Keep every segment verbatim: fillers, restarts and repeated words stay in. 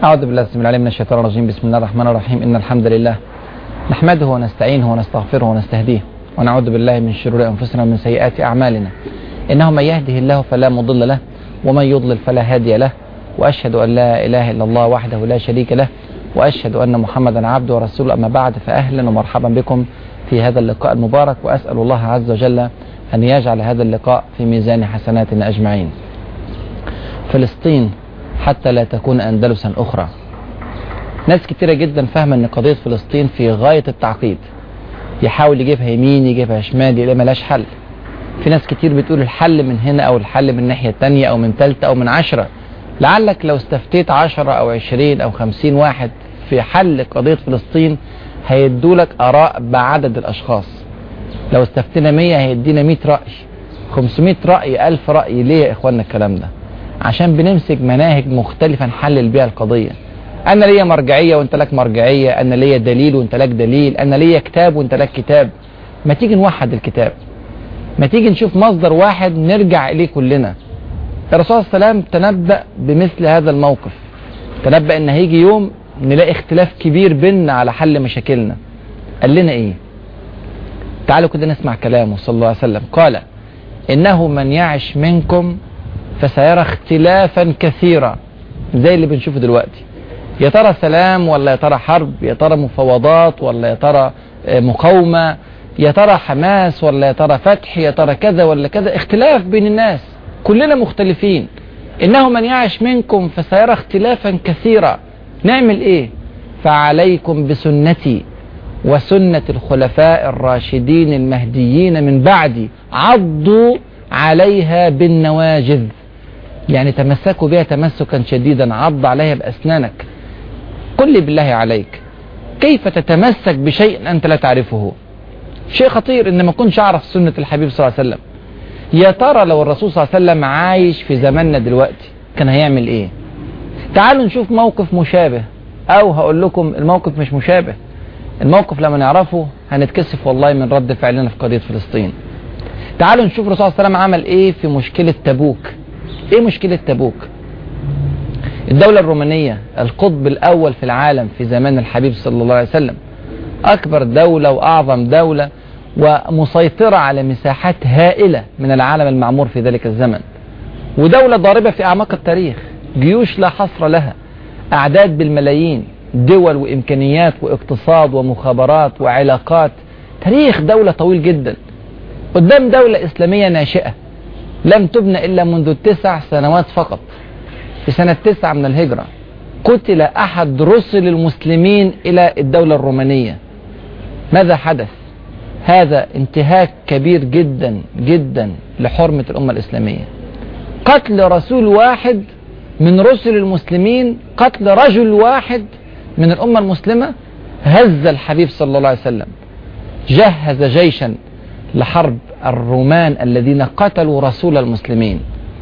أعوذ بالله السميع العليم من الشيطان الرجيم. بسم الله الرحمن الرحيم. إن الحمد لله نحمده ونستعينه ونستغفره ونستهديه ونعوذ بالله من شرور أنفسنا ومن سيئات أعمالنا. إنه من يهده الله فلا مضل له ومن يضلل فلا هادي له، وأشهد أن لا إله إلا الله وحده لا شريك له، وأشهد أن محمدا عبده ورسوله. أما بعد، فأهلا ومرحبا بكم في هذا اللقاء المبارك، وأسأل الله عز وجل أن يجعل هذا اللقاء في ميزان حسناتنا أجمعين. فلسطين حتى لا تكون أندلسا أخرى. ناس كتيرة جدا فاهمة أن قضية فلسطين في غاية التعقيد، يحاول يجيبها يمين يجيبها شمال، يلاقي ملاش حل. في ناس كتير بتقول الحل من هنا أو الحل من الناحية التانية أو من تالتة أو من عشرة. لعلك لو استفتيت عشرة أو عشرين أو خمسين واحد في حل قضية فلسطين هيدولك آراء بعدد الأشخاص. لو استفتنا مية هيدينا مية رأي، خمسمية رأي، ألف رأي. ليه يا إخواننا الكلام ده؟ عشان بنمسك مناهج مختلفة نحلل بيها القضية. أنا ليا مرجعية وأنت لك مرجعية، أنا ليا دليل وأنت لك دليل، أنا ليا كتاب وأنت لك كتاب. ما تيجي نوحد الكتاب، ما تيجي نشوف مصدر واحد نرجع إليه كلنا. الرسول صلى الله عليه وسلم تنبأ بمثل هذا الموقف، تنبأ إن هيجي يوم نلاقي اختلاف كبير بيننا على حل مشاكلنا. قال لنا إيه؟ تعالوا كده نسمع كلامه صلى الله عليه وسلم. قال: إنه من يعش منكم فسيرى اختلافا كثيرا، زي اللي بنشوفه دلوقتي. يا ترى سلام ولا يا ترى حرب، يا ترى مفاوضات ولا يا ترى مقاومة، يا ترى حماس ولا يا ترى فتح، يا ترى كذا ولا كذا. اختلاف بين الناس، كلنا مختلفين. إنه من يعش منكم فسيرى اختلافا كثيرا. نعمل إيه؟ فعليكم بسنتي وسنة الخلفاء الراشدين المهديين من بعدي، عضوا عليها بالنواجذ. يعني تمسكوا بها تمسكا شديدا، عض عليها بأسنانك. قل لي بالله عليك، كيف تتمسك بشيء أنت لا تعرفه؟ شيء خطير إن ما كنتش أعرف سنة الحبيب صلى الله عليه وسلم. يا ترى لو الرسول صلى الله عليه وسلم عايش في زماننا دلوقتي كان هيعمل إيه؟ تعالوا نشوف موقف مشابه، أو هقول لكم الموقف مش مشابه. الموقف لما نعرفه هنتكسف والله من رد فعلنا في قضية فلسطين. تعالوا نشوف الرسول صلى الله عليه وسلم عمل إيه في مشكلة تبوك. إيه مشكلة تبوك؟ الدولة الرومانية، القطب الأول في العالم في زمان الحبيب صلى الله عليه وسلم، أكبر دولة وأعظم دولة ومسيطرة على مساحات هائلة من العالم المعمور في ذلك الزمن، ودولة ضاربة في أعماق التاريخ، جيوش لا حصر لها، أعداد بالملايين، دول وإمكانيات واقتصاد ومخابرات وعلاقات. تاريخ دولة طويل جدا قدام دولة إسلامية ناشئة لم تبنى إلا منذ تسع سنوات فقط. في سنة تسعة من الهجرة قتل أحد رسل المسلمين إلى الدولة الرومانية. ماذا حدث؟ هذا انتهاك كبير جدا جدا لحرمة الأمة الإسلامية. قتل رسول واحد من رسل المسلمين، قتل رجل واحد من الأمة المسلمة، هز الحبيب صلى الله عليه وسلم. جهز جيشا لحرب الرومان الذين قتلوا رسول المسلمين،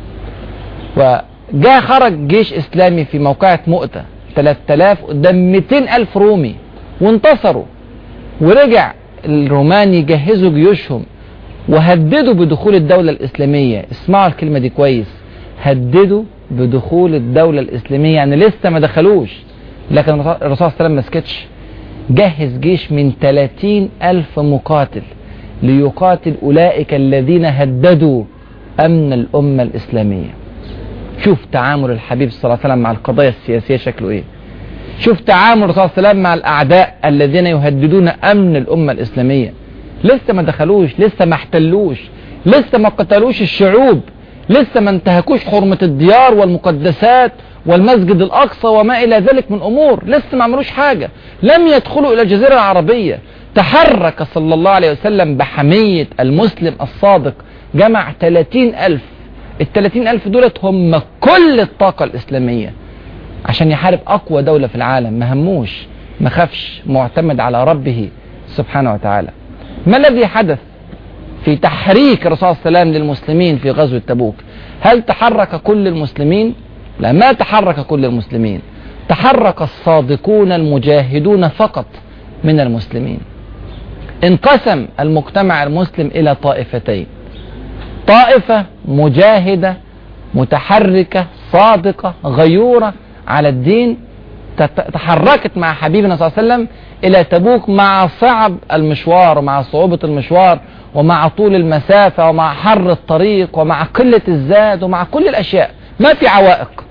وجاء خرج جيش إسلامي في موقعة مؤتة ثلاثة آلاف قدام مئتين ألف رومي، وانتصروا. ورجع الرومان يجهزوا جيوشهم وهددوا بدخول الدولة الإسلامية. اسمعوا الكلمة دي كويس، هددوا بدخول الدولة الإسلامية، يعني لسه ما دخلوش. لكن الرسول صلى الله عليه وسلم ما سكتش، جهز جيش من ثلاثين ألف مقاتل ليقاتل أولئك الذين هددوا أمن الأمة الإسلامية. شوف تعامل الحبيب صلى الله عليه وسلم مع القضايا السياسية شكله إيه. شوف تعامل الرسول صلى الله عليه وسلم مع الأعداء الذين يهددون أمن الأمة الإسلامية. لسه ما دخلوش، لسه ما احتلوش، لسه ما قتلوش الشعوب، لسه ما انتهكوش حرمة الديار والمقدسات والمسجد الأقصى وما إلى ذلك من أمور. لسه ما عملوش حاجة، لم يدخلوا إلى الجزيرة العربية. تحرك صلى الله عليه وسلم بحمية المسلم الصادق، جمع ثلاثين ألف. الثلاثين ألف دولت هم كل الطاقة الإسلامية عشان يحارب أقوى دولة في العالم. ما هموش، ما خافش، معتمد على ربه سبحانه وتعالى. ما الذي حدث في تحريك الرسول صلى الله عليه وسلم للمسلمين في غزوة تبوك؟ هل تحرك كل المسلمين؟ لا، ما تحرك كل المسلمين، تحرك الصادقون المجاهدون فقط من المسلمين. انقسم المجتمع المسلم إلى طائفتين: طائفة مجاهدة متحركة صادقة غيورة على الدين، تحركت مع حبيبنا صلى الله عليه وسلم إلى تبوك مع صعب المشوار ومع صعوبة المشوار ومع طول المسافة ومع حر الطريق ومع قلة الزاد ومع كل الأشياء. ما في عوائق،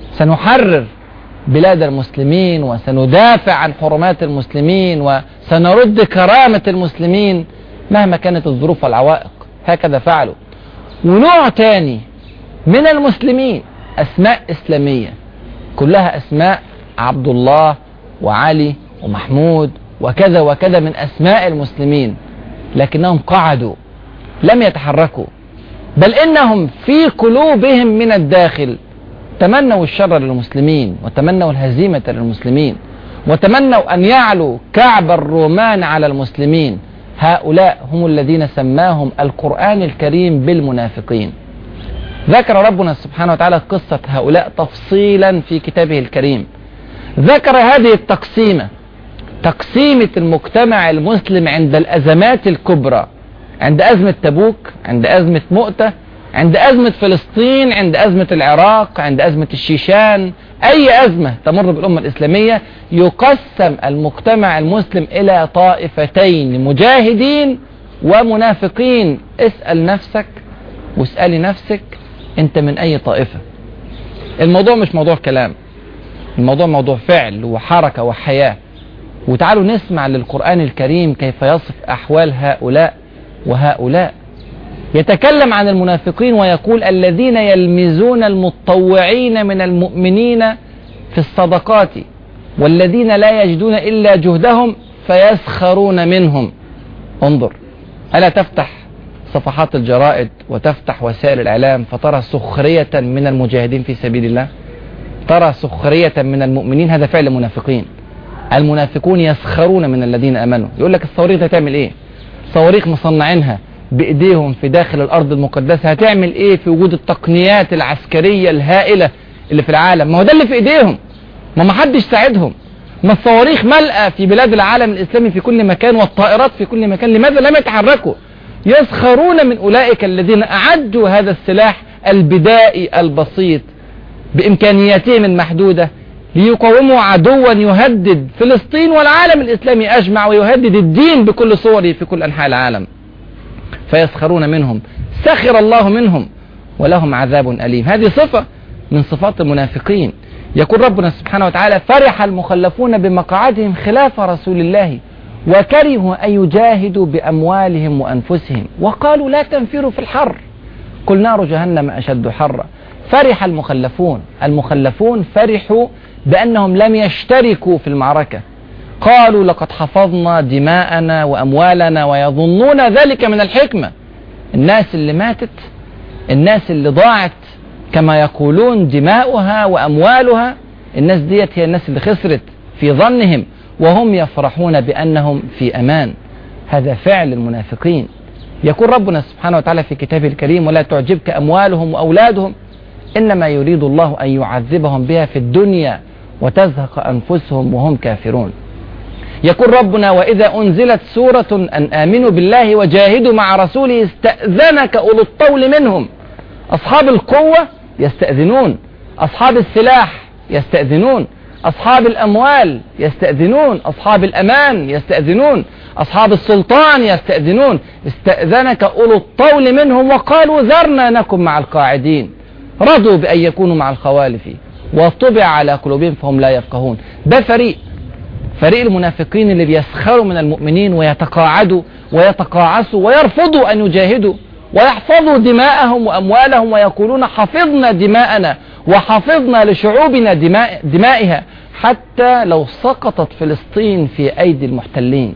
سنحرر بلاد المسلمين وسندافع عن حرمات المسلمين وسنرد كرامة المسلمين مهما كانت الظروف والعوائق. هكذا فعلوا. ونوع تاني من المسلمين أسماء إسلامية كلها أسماء عبد الله وعلي ومحمود وكذا وكذا من أسماء المسلمين، لكنهم قعدوا لم يتحركوا، بل إنهم في قلوبهم من الداخل تمنوا الشر للمسلمين وتمنوا الهزيمة للمسلمين وتمنوا أن يعلوا كعب الرومان على المسلمين. هؤلاء هم الذين سماهم القرآن الكريم بالمنافقين. ذكر ربنا سبحانه وتعالى قصة هؤلاء تفصيلا في كتابه الكريم. ذكر هذه التقسيمة، تقسيمة المجتمع المسلم عند الأزمات الكبرى، عند أزمة تبوك، عند أزمة مؤتة، عند أزمة فلسطين، عند أزمة العراق، عند أزمة الشيشان. أي أزمة تمر بالأمة الإسلامية يقسم المجتمع المسلم إلى طائفتين، مجاهدين ومنافقين. اسأل نفسك واسألي نفسك أنت من أي طائفة. الموضوع مش موضوع كلام، الموضوع موضوع فعل وحركة وحياة. وتعالوا نسمع للقرآن الكريم كيف يصف أحوال هؤلاء وهؤلاء. يتكلم عن المنافقين ويقول الذين يلمزون المتطوعين من المؤمنين في الصدقات والذين لا يجدون إلا جهدهم فيسخرون منهم. انظر، ألا تفتح صفحات الجرائد وتفتح وسائل الإعلام فترى سخرية من المجاهدين في سبيل الله، ترى سخرية من المؤمنين. هذا فعل منافقين. المنافقون يسخرون من الذين آمنوا. يقول لك الصواريخ دي هتعمل ايه؟ صواريخ مصنعينها بإيديهم في داخل الأرض المقدسة، هتعمل ايه في وجود التقنيات العسكرية الهائلة اللي في العالم؟ ما هو ده اللي في إيديهم، ما ما حدش ساعدهم. ما الصواريخ ملأة في بلاد العالم الإسلامي في كل مكان والطائرات في كل مكان، لماذا لم يتحركوا؟ يسخرون من أولئك الذين أعدوا هذا السلاح البدائي البسيط بإمكانياتهم المحدودة ليقاوموا عدوا يهدد فلسطين والعالم الإسلامي أجمع ويهدد الدين بكل صوره في كل أنحاء العالم. فيسخرون منهم، سخر الله منهم ولهم عذاب أليم. هذه صفة من صفات المنافقين. يقول ربنا سبحانه وتعالى فرح المخلفون بمقعدهم خلاف رسول الله وكرهوا أن يجاهدوا بأموالهم وأنفسهم وقالوا لا تنفروا في الحر قل نار جهنم أشد حرا. فرح المخلفون، المخلفون فرحوا بأنهم لم يشتركوا في المعركة، قالوا لقد حفظنا دماءنا وأموالنا، ويظنون ذلك من الحكمة. الناس اللي ماتت، الناس اللي ضاعت كما يقولون دماؤها وأموالها، الناس ديت هي الناس اللي خسرت في ظنهم، وهم يفرحون بأنهم في أمان. هذا فعل المنافقين. يقول ربنا سبحانه وتعالى في كتابه الكريم ولا تعجبك أموالهم وأولادهم إنما يريد الله أن يعذبهم بها في الدنيا وتزهق أنفسهم وهم كافرون. يقول ربنا وإذا أنزلت سورة أن آمنوا بالله وجاهدوا مع رسوله استأذنك أولو الطول منهم. أصحاب القوة يستأذنون، أصحاب السلاح يستأذنون، أصحاب الأموال يستأذنون، أصحاب الأمان يستأذنون، أصحاب السلطان يستأذنون. استأذنك أولو الطول منهم وقالوا ذرنا نكن مع القاعدين. رضوا بأن يكونوا مع الخوالف وطبع على قلوبهم فهم لا يفقهون. ده فريق فريق المنافقين اللي بيسخروا من المؤمنين ويتقاعدوا ويتقاعسوا ويرفضوا أن يجاهدوا ويحفظوا دماءهم وأموالهم ويقولون حفظنا دماءنا وحفظنا لشعوبنا دماء دمائها حتى لو سقطت فلسطين في أيدي المحتلين.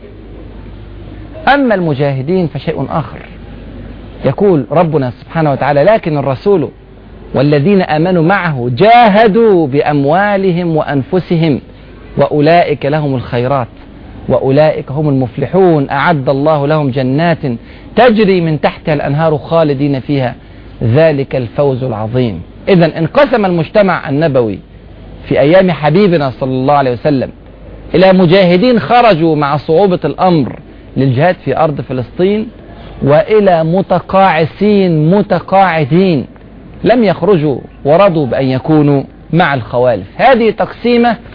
أما المجاهدين فشيء آخر. يقول ربنا سبحانه وتعالى لكن الرسول والذين آمنوا معه جاهدوا بأموالهم وأنفسهم وأولئك لهم الخيرات وأولئك هم المفلحون أعد الله لهم جنات تجري من تحتها الأنهار خالدين فيها ذلك الفوز العظيم. إذن انقسم المجتمع النبوي في أيام حبيبنا صلى الله عليه وسلم إلى مجاهدين خرجوا مع صعوبة الأمر للجهاد في أرض فلسطين، وإلى متقاعسين متقاعدين لم يخرجوا ورضوا بأن يكونوا مع الخوالف. هذه تقسيمة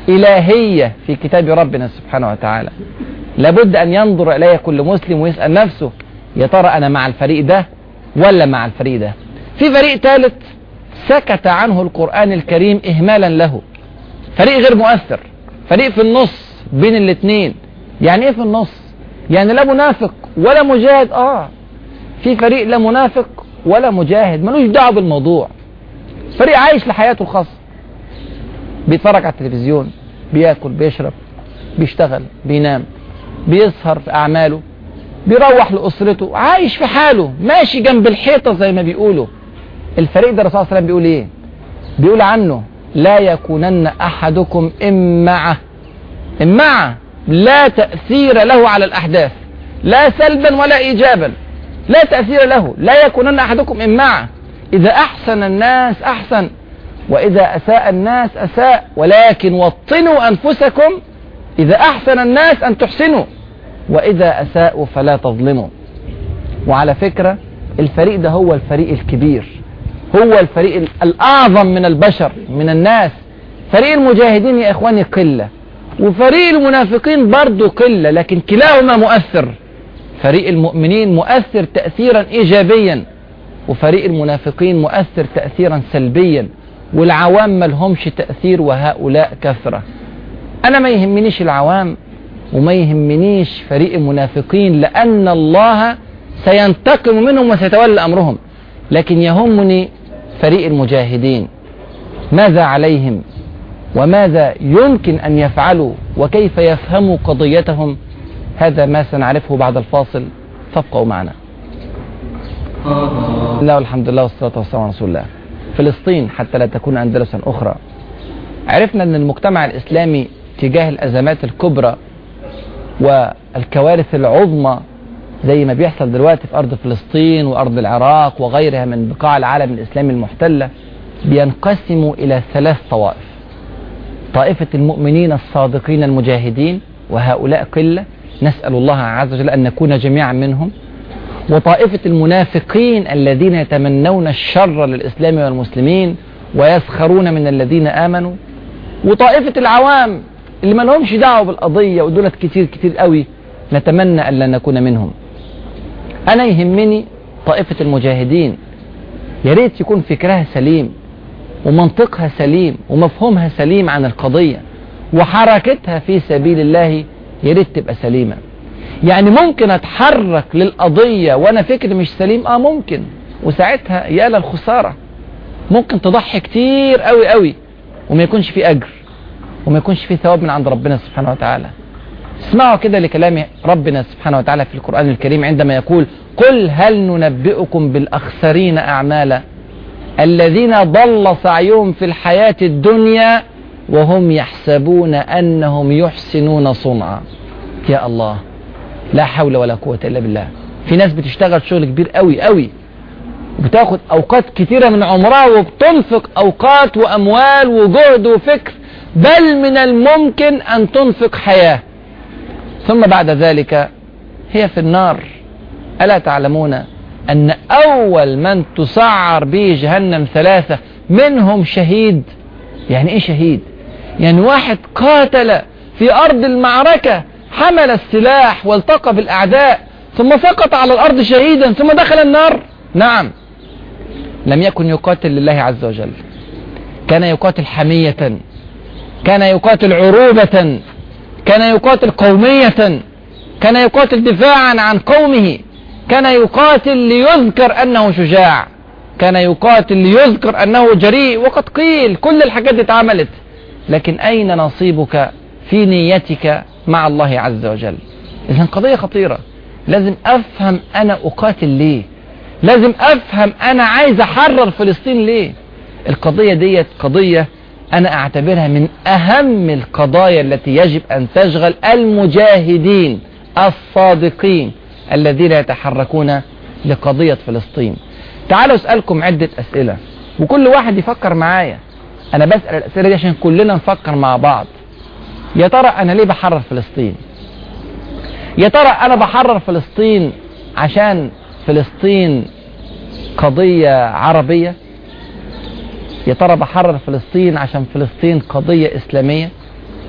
إلهية في كتاب ربنا سبحانه وتعالى. لابد أن ينظر إليها كل مسلم ويسأل نفسه يا ترى أنا مع الفريق ده ولا مع الفريق ده؟ في فريق ثالث سكت عنه القرآن الكريم إهمالا له، فريق غير مؤثر، فريق في النص بين الاثنين. يعني إيه في النص؟ يعني لا منافق ولا مجاهد. آه في فريق لا منافق ولا مجاهد، ملوش دعوه بالموضوع، فريق عايش لحياته الخاصة، بيتفرج على التلفزيون، بياكل، بيشرب، بيشتغل، بينام، بيسهر في أعماله، بيروح لأسرته، عايش في حاله، ماشي جنب الحيطة زي ما بيقولوا. الفريق ده الرسول صلى الله عليه وسلم بيقول ايه؟ بيقول عنه لا يكونن أحدكم إمعة. إمعة لا تأثير له على الأحداث، لا سلبا ولا إيجابا، لا تأثير له. لا يكونن أحدكم إمعة، إذا أحسن الناس أحسن وإذا أساء الناس أساء، ولكن وطنوا أنفسكم إذا أحسن الناس أن تحسنوا وإذا أساءوا فلا تظلموا. وعلى فكرة الفريق ده هو الفريق الكبير، هو الفريق الأعظم من البشر من الناس. فريق المجاهدين يا إخواني قلة، وفريق المنافقين برضو قلة، لكن كلاهما مؤثر. فريق المؤمنين مؤثر تأثيرا إيجابيا، وفريق المنافقين مؤثر تأثيرا سلبيا، والعوام ما لهمش تأثير وهؤلاء كثرة. أنا ما يهمنيش العوام وما يهمنيش فريق المنافقين، لأن الله سينتقم منهم وسيتولى أمرهم، لكن يهمني فريق المجاهدين، ماذا عليهم وماذا يمكن أن يفعلوا وكيف يفهموا قضيتهم. هذا ما سنعرفه بعد الفاصل، فابقوا معنا. الله والحمد لله والصلاة والسلام على رسول الله. فلسطين حتى لا تكون أندلسا أخرى. عرفنا أن المجتمع الإسلامي تجاه الأزمات الكبرى والكوارث العظمى زي ما بيحصل دلوقتي في أرض فلسطين وأرض العراق وغيرها من بقاع العالم الإسلامي المحتلة، بينقسموا إلى ثلاث طوائف: طائفة المؤمنين الصادقين المجاهدين، وهؤلاء قلة، نسأل الله عز وجل أن نكون جميعا منهم. وطائفة المنافقين الذين يتمنون الشر للإسلام والمسلمين ويسخرون من الذين آمنوا. وطائفة العوام اللي ما لهمش دعوة بالقضية، ودولت كتير كتير قوي، نتمنى أن لا نكون منهم. أنا يهمني طائفة المجاهدين، يا ريت يكون فكرها سليم ومنطقها سليم ومفهومها سليم عن القضية، وحركتها في سبيل الله يا ريت تبقى سليمة. يعني ممكن أتحرك للقضية وأنا فكري مش سليم، آه ممكن، وساعتها يا للخسارة. ممكن تضحي كتير قوي قوي وما يكونش في أجر وما يكونش في ثواب من عند ربنا سبحانه وتعالى. اسمعوا كده لكلام ربنا سبحانه وتعالى في القرآن الكريم عندما يقول: قل هل ننبئكم بالأخسرين أعمالا الذين ضل سعيهم في الحياة الدنيا وهم يحسبون أنهم يحسنون صنعا. يا الله، لا حول ولا قوة إلا بالله. في ناس بتشتغل شغل كبير قوي قوي، بتاخد أوقات كتيرة من عمرها وبتنفق أوقات وأموال وجهد وفكر، بل من الممكن أن تنفق حياة، ثم بعد ذلك هي في النار. ألا تعلمون أن أول من تسعر به جهنم ثلاثة منهم شهيد؟ يعني إيه شهيد؟ يعني واحد قاتل في أرض المعركة، حمل السلاح والتقى بالأعداء ثم سقط على الأرض شهيدا ثم دخل النار. نعم، لم يكن يقاتل لله عز وجل، كان يقاتل حمية، كان يقاتل عروبة، كان يقاتل قومية، كان يقاتل دفاعا عن قومه، كان يقاتل ليذكر أنه شجاع، كان يقاتل ليذكر أنه جريء. وقد قيل كل الحاجات دي اتعملت، لكن أين نصيبك في نيتك مع الله عز وجل؟ إذن قضية خطيرة، لازم أفهم أنا أقاتل ليه، لازم أفهم أنا عايز أحرر فلسطين ليه. القضية ديت قضية أنا أعتبرها من أهم القضايا التي يجب أن تشغل المجاهدين الصادقين الذين يتحركون لقضية فلسطين. تعالوا أسألكم عدة أسئلة وكل واحد يفكر معايا. أنا بسأل الأسئلة دي عشان كلنا نفكر مع بعض. يا ترى أنا ليه بحرر فلسطين؟ يا ترى أنا بحرر فلسطين عشان فلسطين قضية عربية؟ يا ترى بحرر فلسطين عشان فلسطين قضية إسلامية؟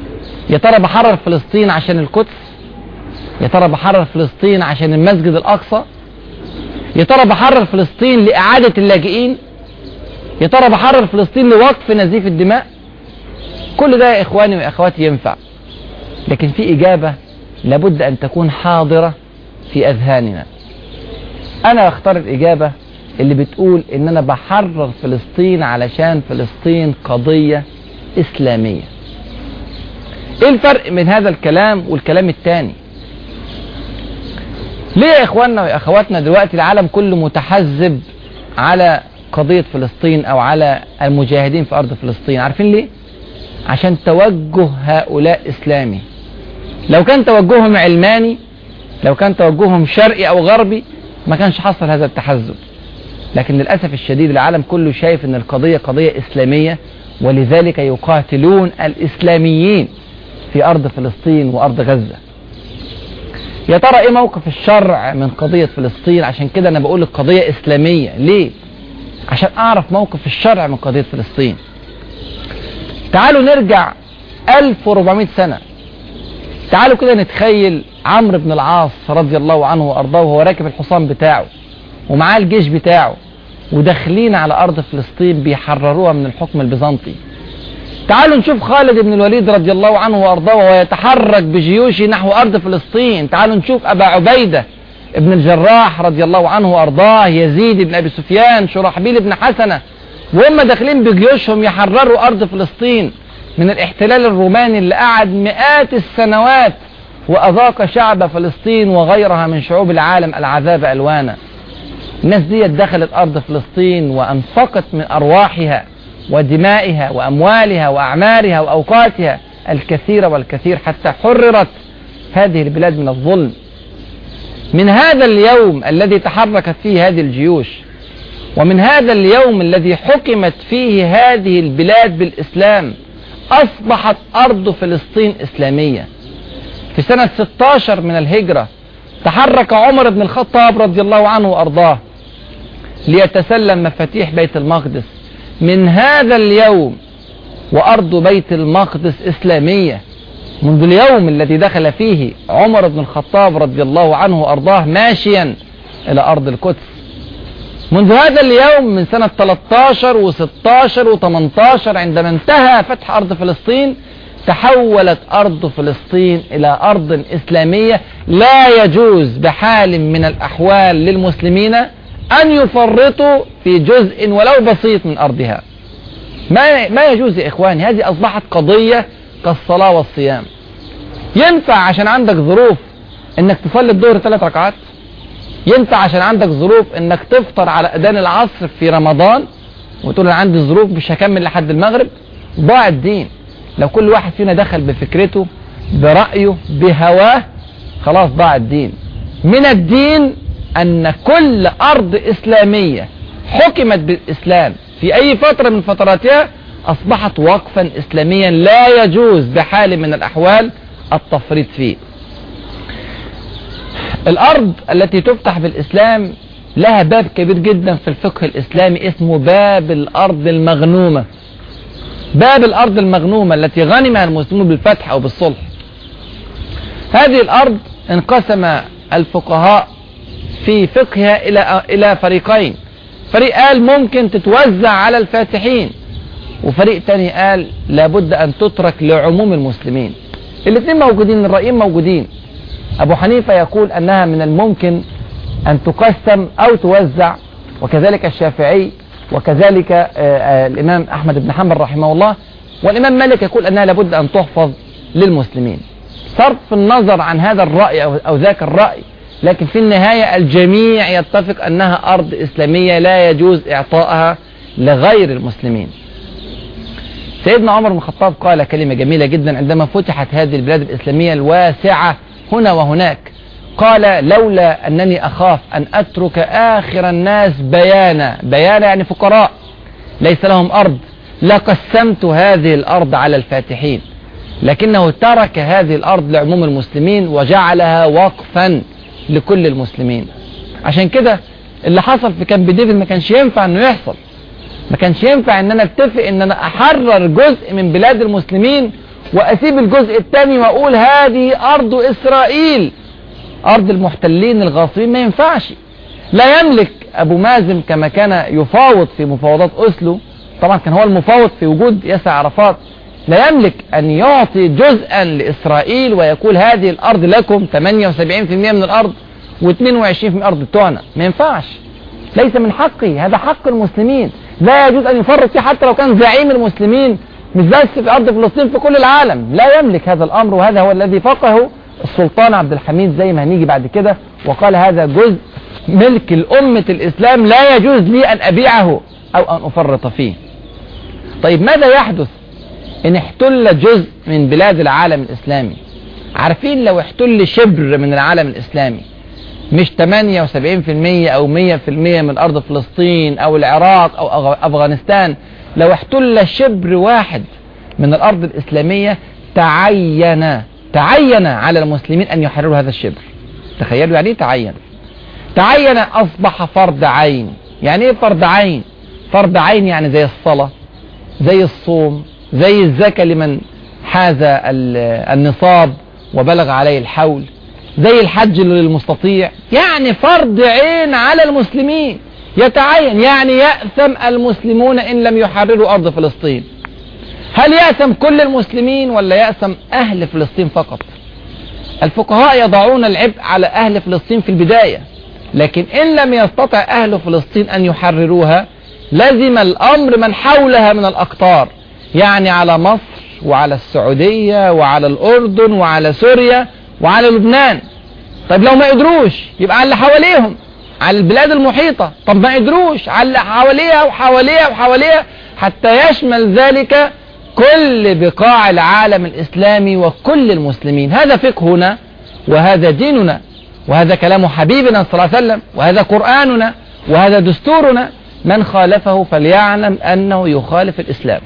يا ترى بحرر فلسطين عشان القدس؟ يا ترى بحرر فلسطين عشان المسجد الأقصى؟ يا ترى بحرر فلسطين لإعادة اللاجئين؟ يا ترى بحرر فلسطين لوقف نزيف الدماء؟ كل ده يا إخواني وأخواتي ينفع، لكن في إجابة لابد أن تكون حاضرة في أذهاننا. أنا أختار الإجابة اللي بتقول إن أنا بحرر فلسطين علشان فلسطين قضية إسلامية. إيه الفرق من هذا الكلام والكلام التاني؟ ليه يا إخواننا وأخواتنا دلوقتي العالم كله متحزب على قضية فلسطين أو على المجاهدين في أرض فلسطين؟ عارفين ليه؟ عشان توجه هؤلاء إسلامي. لو كان توجههم علماني، لو كان توجههم شرقي أو غربي، ما كانش حصل هذا التحزب. لكن للأسف الشديد العالم كله شايف أن القضية قضية إسلامية، ولذلك يقاتلون الإسلاميين في أرض فلسطين وأرض غزة. يا ترى إيه موقف الشرع من قضية فلسطين؟ عشان كده أنا بقول القضية إسلامية. ليه؟ عشان أعرف موقف الشرع من قضية فلسطين. تعالوا نرجع ألف وأربعمائة سنة. تعالوا كده نتخيل عمرو بن العاص رضي الله عنه وأرضاه وهو راكب الحصان بتاعه ومعاه الجيش بتاعه وداخلين على أرض فلسطين بيحرروها من الحكم البيزنطي. تعالوا نشوف خالد بن الوليد رضي الله عنه وأرضاه وهو يتحرك بجيوشه نحو أرض فلسطين. تعالوا نشوف أبا عبيدة ابن الجراح رضي الله عنه وأرضاه، يزيد بن أبي سفيان، شرحبيل بن حسنة، وهم داخلين بجيوشهم يحرروا أرض فلسطين من الاحتلال الروماني اللي قعد مئات السنوات وأذاق شعب فلسطين وغيرها من شعوب العالم العذاب ألوانا. الناس دي دخلت أرض فلسطين وأنفقت من أرواحها ودمائها وأموالها وأعمارها وأوقاتها الكثير والكثير حتى حررت هذه البلاد من الظلم. من هذا اليوم الذي تحركت فيه هذه الجيوش، ومن هذا اليوم الذي حكمت فيه هذه البلاد بالإسلام، أصبحت أرض فلسطين إسلامية. في سنة ستة عشر من الهجرة تحرك عمر بن الخطاب رضي الله عنه وأرضاه ليتسلم مفاتيح بيت المقدس. من هذا اليوم وأرض بيت المقدس إسلامية، منذ اليوم الذي دخل فيه عمر بن الخطاب رضي الله عنه وأرضاه ماشيا إلى أرض القدس. منذ هذا اليوم من سنة ثلاثة عشر وستة عشر وثمانية عشر عندما انتهى فتح أرض فلسطين، تحولت أرض فلسطين إلى أرض إسلامية. لا يجوز بحال من الأحوال للمسلمين أن يفرطوا في جزء ولو بسيط من أرضها. ما, ما يجوز يا إخواني. هذه أصبحت قضية كالصلاة والصيام. ينفع عشان عندك ظروف أنك تصلي الظهر ثلاث ركعات؟ ينفع عشان عندك ظروف أنك تفطر على أذان العصر في رمضان وتقول أنا عندي ظروف مش هكمل لحد المغرب؟ ضاع الدين. لو كل واحد فينا دخل بفكرته برأيه بهواه، خلاص ضاع الدين. من الدين أن كل أرض إسلامية حكمت بالإسلام في أي فترة من فتراتها أصبحت وقفا إسلاميا لا يجوز بحال من الأحوال التفريط فيه. الأرض التي تفتح بالإسلام لها باب كبير جدا في الفقه الإسلامي اسمه باب الأرض المغنومة. باب الأرض المغنومة التي غنمها المسلمون بالفتح أو بالصلح. هذه الأرض انقسم الفقهاء في فقهها إلى إلى فريقين. فريق قال ممكن تتوزع على الفاتحين، وفريق تاني قال لابد أن تترك لعموم المسلمين. الاثنين موجودين، الرأيين موجودين. أبو حنيفة يقول أنها من الممكن أن تقسم أو توزع، وكذلك الشافعي، وكذلك آآ آآ الإمام أحمد بن حنبل رحمه الله، والإمام مالك يقول أنها لابد أن تحفظ للمسلمين. صرف النظر عن هذا الرأي أو, أو ذاك الرأي، لكن في النهاية الجميع يتفق أنها أرض إسلامية لا يجوز إعطائها لغير المسلمين. سيدنا عمر بن الخطاب قال كلمة جميلة جدا عندما فتحت هذه البلاد الإسلامية الواسعة هنا وهناك. قال لولا أنني أخاف أن أترك آخر الناس بيانا، بيانا يعني فقراء ليس لهم أرض، لقسمت هذه الأرض على الفاتحين. لكنه ترك هذه الأرض لعموم المسلمين وجعلها وقفا لكل المسلمين. عشان كده اللي حصل في كامب ديفيد ما كانش ينفع انه يحصل. ما كانش ينفع ان انا اتفق ان انا احرر جزء من بلاد المسلمين وأسيب الجزء الثاني وأقول هذه أرض إسرائيل، أرض المحتلين الغاصبين. ما ينفعش. لا يملك أبو مازن كما كان يفاوض في مفاوضات أوسلو، طبعا كان هو المفاوض في وجود ياسر عرفات، لا يملك أن يعطي جزءا لإسرائيل ويقول هذه الأرض لكم، ثمانية وسبعين بالمئة من الأرض واثنين وعشرين بالمئة من الأرض بتوعنا. ما ينفعش، ليس من حقي، هذا حق المسلمين، لا يجوز أن يفرط فيه حتى لو كان زعيم المسلمين، مش بس في أرض فلسطين، في كل العالم. لا يملك هذا الأمر، وهذا هو الذي فقهه السلطان عبد الحميد زي ما هنيجي بعد كده، وقال هذا جزء ملك الأمة الإسلام لا يجوز لي أن أبيعه أو أن أفرط فيه. طيب ماذا يحدث إن احتل جزء من بلاد العالم الإسلامي؟ عارفين لو احتل شبر من العالم الإسلامي، مش ثمانية وسبعين بالمئة أو مئة بالمئة من أرض فلسطين أو العراق أو أفغانستان، لو احتل شبر واحد من الأرض الإسلامية تعين تعين على المسلمين أن يحرروا هذا الشبر. تخيلوا يعني تعين تعين أصبح فرض عين. يعني إيه فرض عين؟ فرض عين يعني زي الصلاة، زي الصوم، زي الزكاة لمن حاز النصاب وبلغ عليه الحول، زي الحج للمستطيع. يعني فرض عين على المسلمين يتعين، يعني يأثم المسلمون إن لم يحرروا أرض فلسطين. هل يأثم كل المسلمين ولا يأثم أهل فلسطين فقط؟ الفقهاء يضعون العبء على أهل فلسطين في البداية، لكن إن لم يستطع أهل فلسطين أن يحرروها لازم الأمر من حولها من الأقطار، يعني على مصر وعلى السعودية وعلى الأردن وعلى سوريا وعلى لبنان. طيب لو ما قدروش يبقى على اللي حواليهم، على البلاد المحيطة. طب ما قدروش، على اللي حواليها وحواليها وحواليها، حتى يشمل ذلك كل بقاع العالم الإسلامي وكل المسلمين. هذا فقهنا وهذا ديننا وهذا كلام حبيبنا صلى الله عليه وسلم وهذا قرآننا وهذا دستورنا. من خالفه فليعلم أنه يخالف الإسلام.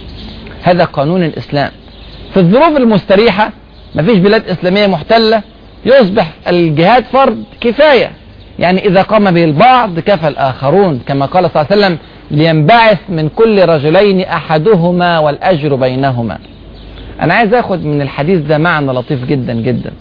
هذا قانون الإسلام. في الظروف المستريحة مفيش بلاد إسلامية محتلة، يصبح الجهاد فرض كفاية، يعني إذا قام به البعض كفى الآخرون، كما قال صلى الله عليه وسلم لينبعث من كل رجلين أحدهما والأجر بينهما. أنا عايز أخذ من الحديث ده معنى لطيف جدا جدا،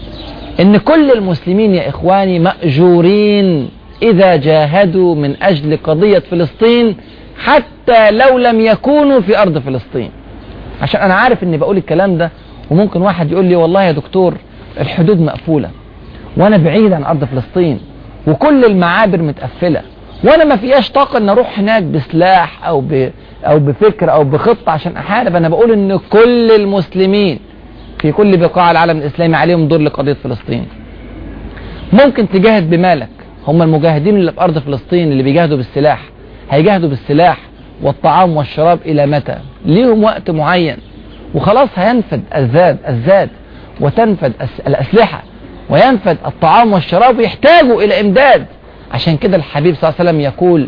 إن كل المسلمين يا إخواني مأجورين إذا جاهدوا من أجل قضية فلسطين، حتى لو لم يكونوا في أرض فلسطين. عشان أنا عارف إني بقول الكلام ده وممكن واحد يقول لي والله يا دكتور الحدود مقفولة وأنا بعيد عن أرض فلسطين وكل المعابر متقفلة وأنا ما فيهاش طاقة إن أروح هناك بسلاح أو ب... أو بفكر أو بخطة عشان أحارب. أنا بقول إن كل المسلمين في كل بقاع العالم الإسلامي عليهم دور لقضية فلسطين. ممكن تجاهد بمالك، هم المجاهدين اللي في أرض فلسطين اللي بيجاهدوا بالسلاح هيجاهدوا بالسلاح والطعام والشراب إلى متى؟ ليهم وقت معين وخلاص هينفد الزاد الزاد وتنفد الأسلحة وينفد الطعام والشراب ويحتاجوا إلى إمداد. عشان كده الحبيب صلى الله عليه وسلم يقول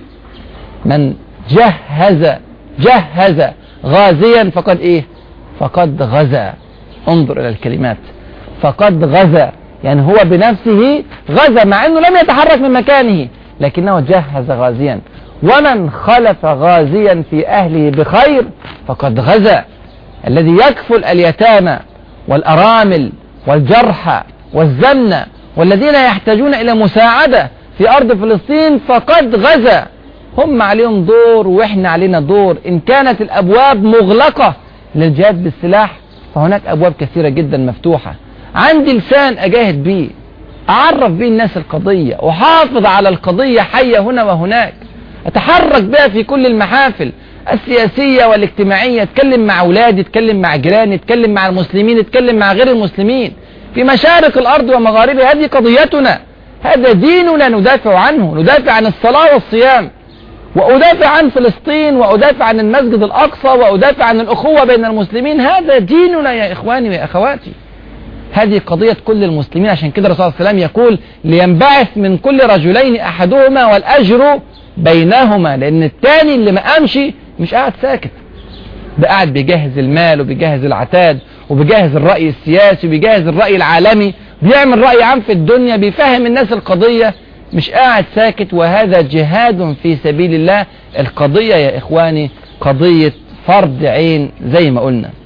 من جهز جهز غازيا فقد إيه؟ فقد غزا. انظر إلى الكلمات، فقد غزا، يعني هو بنفسه غزا مع أنه لم يتحرك من مكانه لكنه جهز غازيا. ومن خلف غازيا في أهله بخير فقد غزا. الذي يكفل اليتامى والأرامل والجرحى والزمنة والذين يحتاجون إلى مساعدة في أرض فلسطين فقد غزا. هم عليهم دور وإحنا علينا دور. إن كانت الأبواب مغلقة للجهاد بالسلاح فهناك أبواب كثيرة جدا مفتوحة. عندي لسان أجاهد به، أعرف به الناس القضية، أحافظ على القضية حية هنا وهناك، أتحرك بها في كل المحافل السياسية والاجتماعية، أتكلم مع أولادي، أتكلم مع جيراني، أتكلم مع المسلمين، أتكلم مع غير المسلمين في مشارق الأرض ومغاربها. هذه قضيتنا، هذا ديننا ندافع عنه، ندافع عن الصلاة والصيام، وأدافع عن فلسطين، وأدافع عن المسجد الأقصى، وأدافع عن الأخوة بين المسلمين. هذا ديننا يا إخواني ويا أخواتي، هذه قضية كل المسلمين. عشان كده الرسول صلى الله عليه وسلم يقول لينبعث من كل رجلين أحدهما والأجر بينهما، لأن التاني اللي ما قامشي مش قاعد ساكت، ده قاعد بيجهز المال وبيجهز العتاد وبيجهز الرأي السياسي وبيجهز الرأي العالمي، بيعمل رأي عام في الدنيا، بيفهم الناس القضية، مش قاعد ساكت. وهذا جهاد في سبيل الله. القضية يا إخواني قضية فرض عين زي ما قلنا.